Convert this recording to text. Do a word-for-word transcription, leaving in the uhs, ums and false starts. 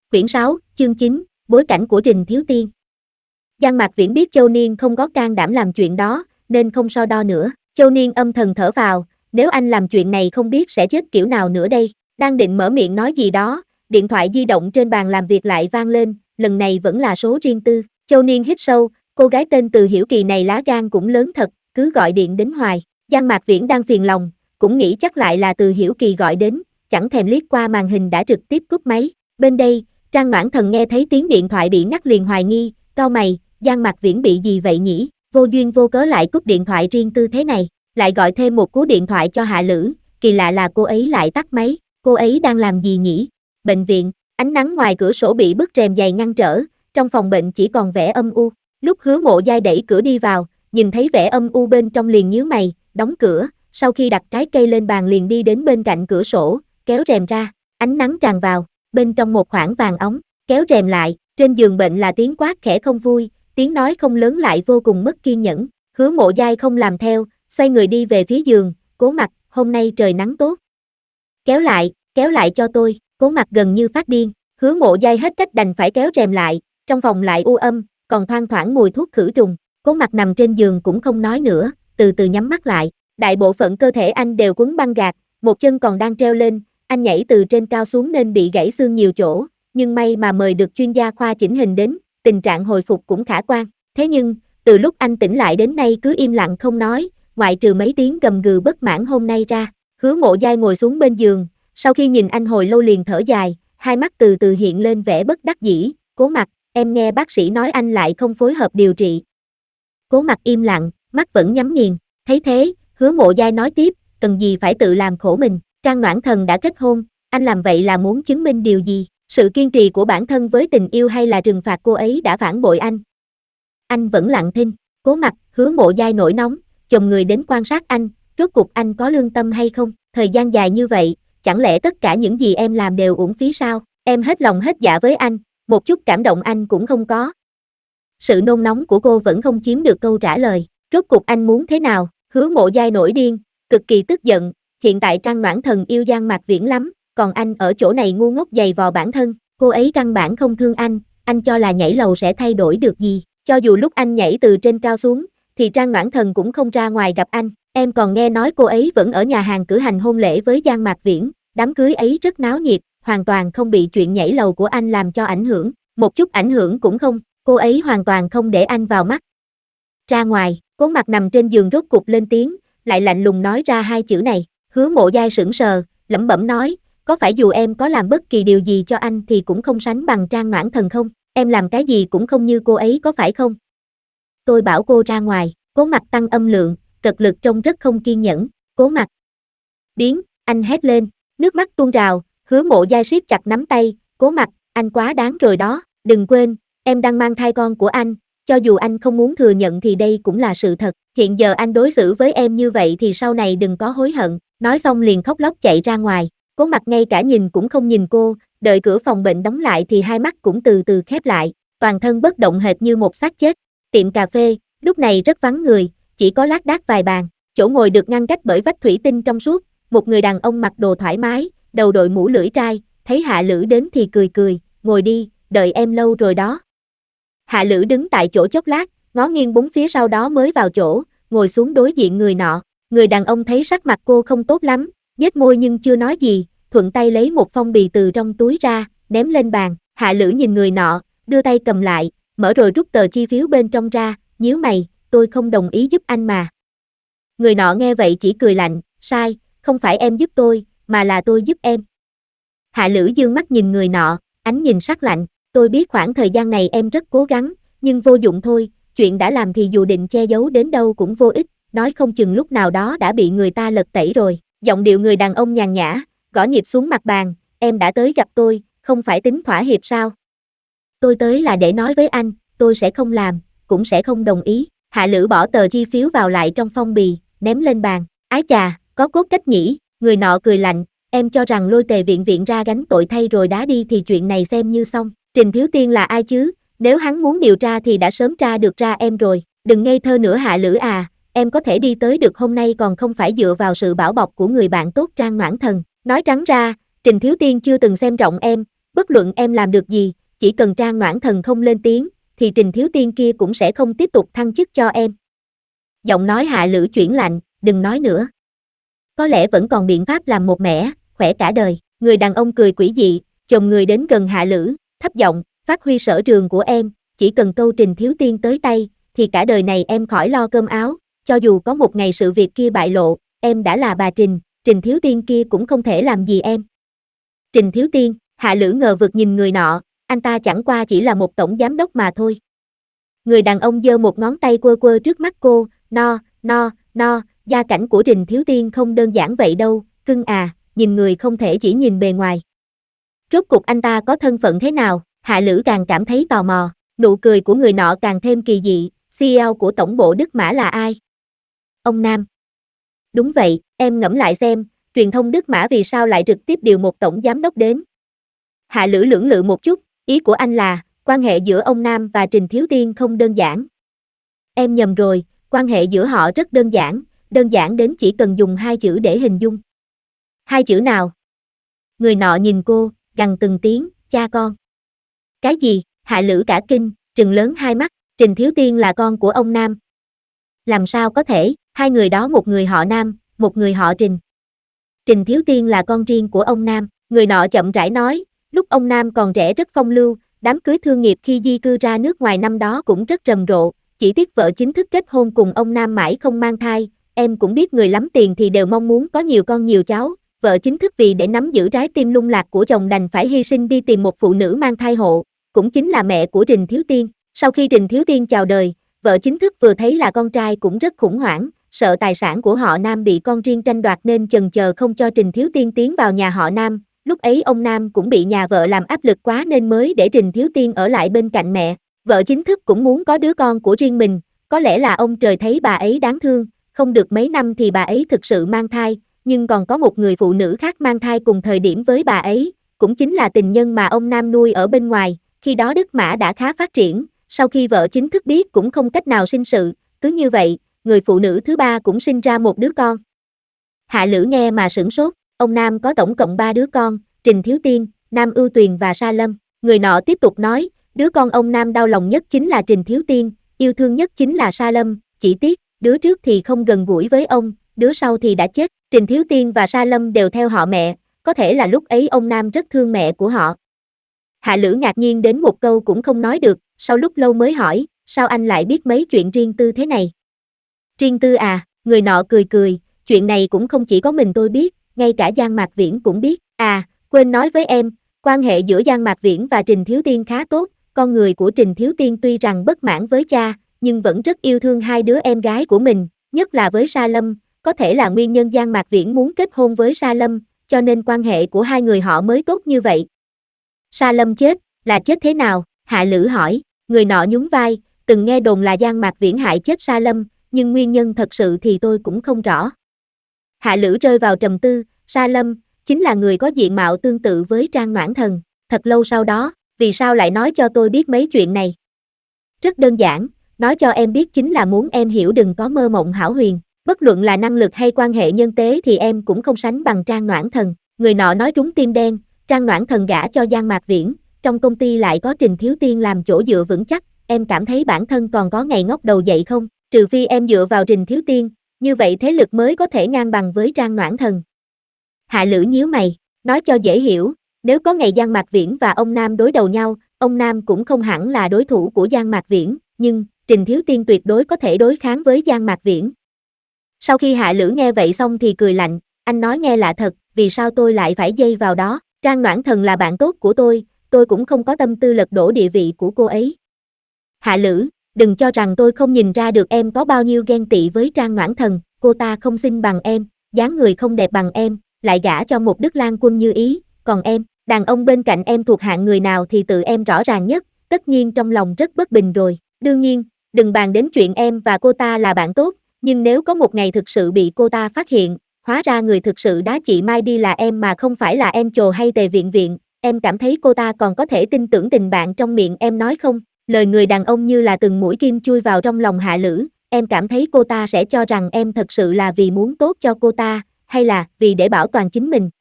Quyển sáu, chương chín, bối cảnh của Trình Thiếu Tiên. Giang Mạc Viễn biết Châu Niên không có can đảm làm chuyện đó, nên không so đo nữa. Châu Niên âm thầm thở vào, nếu anh làm chuyện này không biết sẽ chết kiểu nào nữa đây. Đang định mở miệng nói gì đó, điện thoại di động trên bàn làm việc lại vang lên, lần này vẫn là số riêng tư. Châu Niên hít sâu, cô gái tên Từ Hiểu Kỳ này lá gan cũng lớn thật, cứ gọi điện đến hoài. Giang Mạc Viễn đang phiền lòng, cũng nghĩ chắc lại là Từ Hiểu Kỳ gọi đến, chẳng thèm liếc qua màn hình đã trực tiếp cúp máy. Bên đây, Trang Noãn Thần nghe thấy tiếng điện thoại bị ngắt liền hoài nghi, cau mày, Giang Mạc Viễn bị gì vậy nhỉ? Vô duyên vô cớ lại cúp điện thoại riêng tư thế này, lại gọi thêm một cú điện thoại cho Hạ Lữ, kỳ lạ là cô ấy lại tắt máy, cô ấy đang làm gì nhỉ? Bệnh viện, ánh nắng ngoài cửa sổ bị bức rèm dày ngăn trở, trong phòng bệnh chỉ còn vẻ âm u. Lúc Hứa Mộ Giai đẩy cửa đi vào, nhìn thấy vẻ âm u bên trong liền nhíu mày, đóng cửa, sau khi đặt trái cây lên bàn liền đi đến bên cạnh cửa sổ, kéo rèm ra, ánh nắng tràn vào, bên trong một khoảng vàng óng, kéo rèm lại, trên giường bệnh là tiếng quát khẽ không vui, tiếng nói không lớn lại vô cùng mất kiên nhẫn. Hứa Mộ Giai không làm theo, xoay người đi về phía giường, Cố Mặc, hôm nay trời nắng tốt. Kéo lại, kéo lại cho tôi, Cố Mặc gần như phát điên, Hứa Mộ Giai hết cách đành phải kéo rèm lại, trong phòng lại u âm, còn thoang thoảng mùi thuốc khử trùng. Cố Mặc nằm trên giường cũng không nói nữa, từ từ nhắm mắt lại, đại bộ phận cơ thể anh đều quấn băng gạc, một chân còn đang treo lên, anh nhảy từ trên cao xuống nên bị gãy xương nhiều chỗ, nhưng may mà mời được chuyên gia khoa chỉnh hình đến, tình trạng hồi phục cũng khả quan. Thế nhưng, từ lúc anh tỉnh lại đến nay cứ im lặng không nói, ngoại trừ mấy tiếng gầm gừ bất mãn hôm nay ra. Hứa Mộ Giai ngồi xuống bên giường, sau khi nhìn anh hồi lâu liền thở dài, hai mắt từ từ hiện lên vẻ bất đắc dĩ, Cố Mặc, em nghe bác sĩ nói anh lại không phối hợp điều trị. Cố Mặc im lặng, mắt vẫn nhắm nghiền, thấy thế, Hứa Mộ Giai nói tiếp, cần gì phải tự làm khổ mình, Trang Noãn Thần đã kết hôn, anh làm vậy là muốn chứng minh điều gì, sự kiên trì của bản thân với tình yêu hay là trừng phạt cô ấy đã phản bội anh. Anh vẫn lặng thinh, Cố Mặc, Hứa Mộ Giai nổi nóng, chồm người đến quan sát anh, rốt cuộc anh có lương tâm hay không, thời gian dài như vậy, chẳng lẽ tất cả những gì em làm đều uổng phí sao, em hết lòng hết dạ với anh, một chút cảm động anh cũng không có. Sự nôn nóng của cô vẫn không chiếm được câu trả lời, rốt cuộc anh muốn thế nào? Hứa Mộ Giai nổi điên, cực kỳ tức giận, hiện tại Trang Noãn Thần yêu Giang Mạc Viễn lắm, còn anh ở chỗ này ngu ngốc giày vò bản thân, cô ấy căn bản không thương anh, anh cho là nhảy lầu sẽ thay đổi được gì, cho dù lúc anh nhảy từ trên cao xuống, thì Trang Noãn Thần cũng không ra ngoài gặp anh, em còn nghe nói cô ấy vẫn ở nhà hàng cử hành hôn lễ với Giang Mạc Viễn, đám cưới ấy rất náo nhiệt, hoàn toàn không bị chuyện nhảy lầu của anh làm cho ảnh hưởng, một chút ảnh hưởng cũng không, cô ấy hoàn toàn không để anh vào mắt. Ra ngoài, Cố Mặc nằm trên giường rốt cục lên tiếng, lại lạnh lùng nói ra hai chữ này. Hứa Mộ Giai sững sờ, lẩm bẩm nói, có phải dù em có làm bất kỳ điều gì cho anh thì cũng không sánh bằng Trang Noãn Thần không, em làm cái gì cũng không như cô ấy có phải không? Tôi bảo cô ra ngoài, Cố Mặc tăng âm lượng, cật lực trông rất không kiên nhẫn, Cố Mặc. Biến, anh hét lên, nước mắt tuôn trào, Hứa Mộ Giai siết chặt nắm tay, Cố Mặc, anh quá đáng rồi đó, đừng quên, em đang mang thai con của anh, cho dù anh không muốn thừa nhận thì đây cũng là sự thật, hiện giờ anh đối xử với em như vậy thì sau này đừng có hối hận, nói xong liền khóc lóc chạy ra ngoài, Cố Mặc ngay cả nhìn cũng không nhìn cô, đợi cửa phòng bệnh đóng lại thì hai mắt cũng từ từ khép lại, toàn thân bất động hệt như một xác chết. Tiệm cà phê, lúc này rất vắng người, chỉ có lác đác vài bàn, chỗ ngồi được ngăn cách bởi vách thủy tinh trong suốt, một người đàn ông mặc đồ thoải mái, đầu đội mũ lưỡi trai, thấy Hạ Lữ đến thì cười cười, ngồi đi, đợi em lâu rồi đó. Hạ Lữ đứng tại chỗ chốc lát, ngó nghiêng bốn phía sau đó mới vào chỗ, ngồi xuống đối diện người nọ, người đàn ông thấy sắc mặt cô không tốt lắm, nhếch môi nhưng chưa nói gì, thuận tay lấy một phong bì từ trong túi ra, ném lên bàn, Hạ Lữ nhìn người nọ, đưa tay cầm lại, mở rồi rút tờ chi phiếu bên trong ra, nhíu mày, tôi không đồng ý giúp anh mà. Người nọ nghe vậy chỉ cười lạnh, sai, không phải em giúp tôi, mà là tôi giúp em. Hạ Lữ dương mắt nhìn người nọ, ánh nhìn sắc lạnh, tôi biết khoảng thời gian này em rất cố gắng, nhưng vô dụng thôi, chuyện đã làm thì dù định che giấu đến đâu cũng vô ích, nói không chừng lúc nào đó đã bị người ta lật tẩy rồi. Giọng điệu người đàn ông nhàn nhã, gõ nhịp xuống mặt bàn, em đã tới gặp tôi, không phải tính thỏa hiệp sao? Tôi tới là để nói với anh, tôi sẽ không làm, cũng sẽ không đồng ý. Hạ Lữ bỏ tờ chi phiếu vào lại trong phong bì, ném lên bàn, ái chà, có cốt cách nhỉ, người nọ cười lạnh, em cho rằng lôi Tề Viện Viện ra gánh tội thay rồi đá đi thì chuyện này xem như xong. Trình Thiếu Tiên là ai chứ, nếu hắn muốn điều tra thì đã sớm tra được ra em rồi, đừng ngây thơ nữa Hạ Lữ à, em có thể đi tới được hôm nay còn không phải dựa vào sự bảo bọc của người bạn tốt Trang Noãn Thần. Nói trắng ra, Trình Thiếu Tiên chưa từng xem trọng em, bất luận em làm được gì, chỉ cần Trang Noãn Thần không lên tiếng, thì Trình Thiếu Tiên kia cũng sẽ không tiếp tục thăng chức cho em. Giọng nói Hạ Lữ chuyển lạnh, đừng nói nữa. Có lẽ vẫn còn biện pháp làm một mẻ, khỏe cả đời. Người đàn ông cười quỷ dị, chồm người đến gần Hạ Lữ, thấp giọng, phát huy sở trường của em, chỉ cần câu Trình Thiếu Tiên tới tay, thì cả đời này em khỏi lo cơm áo, cho dù có một ngày sự việc kia bại lộ, em đã là bà Trình, Trình Thiếu Tiên kia cũng không thể làm gì em. Trình Thiếu Tiên, Hạ Lữ ngờ vực nhìn người nọ, anh ta chẳng qua chỉ là một tổng giám đốc mà thôi. Người đàn ông giơ một ngón tay quơ quơ trước mắt cô, no, no, no, gia cảnh của Trình Thiếu Tiên không đơn giản vậy đâu, cưng à, nhìn người không thể chỉ nhìn bề ngoài. Rốt cục anh ta có thân phận thế nào, Hạ Lữ càng cảm thấy tò mò, nụ cười của người nọ càng thêm kỳ dị, xê e ô của tổng bộ Đức Mã là ai? Ông Nam. Đúng vậy, em ngẫm lại xem, truyền thông Đức Mã vì sao lại trực tiếp điều một tổng giám đốc đến? Hạ Lữ lưỡng lự một chút, ý của anh là, quan hệ giữa ông Nam và Trình Thiếu Tiên không đơn giản. Em nhầm rồi, quan hệ giữa họ rất đơn giản, đơn giản đến chỉ cần dùng hai chữ để hình dung. Hai chữ nào? Người nọ nhìn cô, gằn từng tiếng, cha con. Cái gì? Hạ Lữ cả kinh, trừng lớn hai mắt, Trình Thiếu Tiên là con của ông Nam. Làm sao có thể, hai người đó một người họ Nam, một người họ Trình. Trình Thiếu Tiên là con riêng của ông Nam, người nọ chậm rãi nói, lúc ông Nam còn trẻ rất phong lưu, đám cưới thương nghiệp khi di cư ra nước ngoài năm đó cũng rất rầm rộ, chỉ tiếc vợ chính thức kết hôn cùng ông Nam mãi không mang thai, em cũng biết người lắm tiền thì đều mong muốn có nhiều con nhiều cháu, vợ chính thức vì để nắm giữ trái tim lung lạc của chồng đành phải hy sinh đi tìm một phụ nữ mang thai hộ, cũng chính là mẹ của Trình Thiếu Tiên. Sau khi Trình Thiếu Tiên chào đời, vợ chính thức vừa thấy là con trai cũng rất khủng hoảng, sợ tài sản của họ Nam bị con riêng tranh đoạt nên chần chờ không cho Trình Thiếu Tiên tiến vào nhà họ Nam, lúc ấy ông Nam cũng bị nhà vợ làm áp lực quá nên mới để Trình Thiếu Tiên ở lại bên cạnh mẹ, vợ chính thức cũng muốn có đứa con của riêng mình, có lẽ là ông trời thấy bà ấy đáng thương, không được mấy năm thì bà ấy thực sự mang thai, nhưng còn có một người phụ nữ khác mang thai cùng thời điểm với bà ấy, cũng chính là tình nhân mà ông Nam nuôi ở bên ngoài, khi đó Đức Mã đã khá phát triển, sau khi vợ chính thức biết cũng không cách nào sinh sự, cứ như vậy, người phụ nữ thứ ba cũng sinh ra một đứa con. Hạ Lữ nghe mà sửng sốt, ông Nam có tổng cộng ba đứa con, Trình Thiếu Tiên, Nam Ưu Tuyền và Sa Lâm, người nọ tiếp tục nói, đứa con ông Nam đau lòng nhất chính là Trình Thiếu Tiên, yêu thương nhất chính là Sa Lâm, chỉ tiếc, đứa trước thì không gần gũi với ông, đứa sau thì đã chết, Trình Thiếu Tiên và Sa Lâm đều theo họ mẹ, có thể là lúc ấy ông Nam rất thương mẹ của họ. Hạ Lữ ngạc nhiên đến một câu cũng không nói được, sau lúc lâu mới hỏi, sao anh lại biết mấy chuyện riêng tư thế này? Riêng tư à, người nọ cười cười, chuyện này cũng không chỉ có mình tôi biết, ngay cả Giang Mạc Viễn cũng biết, à, quên nói với em, quan hệ giữa Giang Mạc Viễn và Trình Thiếu Tiên khá tốt, con người của Trình Thiếu Tiên tuy rằng bất mãn với cha, nhưng vẫn rất yêu thương hai đứa em gái của mình, nhất là với Sa Lâm, có thể là nguyên nhân Giang Mạc Viễn muốn kết hôn với Sa Lâm, cho nên quan hệ của hai người họ mới tốt như vậy. Sa Lâm chết, là chết thế nào? Hạ Lữ hỏi, người nọ nhún vai, từng nghe đồn là Giang Mạc Viễn hại chết Sa Lâm, nhưng nguyên nhân thật sự thì tôi cũng không rõ. Hạ Lữ rơi vào trầm tư, Sa Lâm, chính là người có diện mạo tương tự với Trang Noãn Thần, thật lâu sau đó, vì sao lại nói cho tôi biết mấy chuyện này? Rất đơn giản, nói cho em biết chính là muốn em hiểu đừng có mơ mộng hão huyền, bất luận là năng lực hay quan hệ nhân tế thì em cũng không sánh bằng Trang Noãn Thần, người nọ nói trúng tim đen, Trang Noãn Thần gả cho Giang Mạc Viễn, trong công ty lại có Trình Thiếu Tiên làm chỗ dựa vững chắc, em cảm thấy bản thân còn có ngày ngóc đầu dậy không, trừ phi em dựa vào Trình Thiếu Tiên, như vậy thế lực mới có thể ngang bằng với Trang Noãn Thần. Hạ Lữ nhíu mày, nói cho dễ hiểu, nếu có ngày Giang Mạc Viễn và ông Nam đối đầu nhau, ông Nam cũng không hẳn là đối thủ của Giang Mạc Viễn, nhưng Trình Thiếu Tiên tuyệt đối có thể đối kháng với Giang Mạc Viễn. Sau khi Hạ Lữ nghe vậy xong thì cười lạnh, anh nói nghe lạ thật, vì sao tôi lại phải dây vào đó, Trang Noãn Thần là bạn tốt của tôi, tôi cũng không có tâm tư lật đổ địa vị của cô ấy. Hạ Lữ, đừng cho rằng tôi không nhìn ra được em có bao nhiêu ghen tị với Trang Noãn Thần, cô ta không xinh bằng em, dáng người không đẹp bằng em, lại gả cho một Đức Lang Quân như ý, còn em, đàn ông bên cạnh em thuộc hạng người nào thì tự em rõ ràng nhất, tất nhiên trong lòng rất bất bình rồi, đương nhiên, đừng bàn đến chuyện em và cô ta là bạn tốt, nhưng nếu có một ngày thực sự bị cô ta phát hiện, hóa ra người thực sự đá chị Mai đi là em mà không phải là em Trồ hay Tề Viện Viện, em cảm thấy cô ta còn có thể tin tưởng tình bạn trong miệng em nói không? Lời người đàn ông như là từng mũi kim chui vào trong lòng Hạ Lữ, em cảm thấy cô ta sẽ cho rằng em thật sự là vì muốn tốt cho cô ta, hay là vì để bảo toàn chính mình?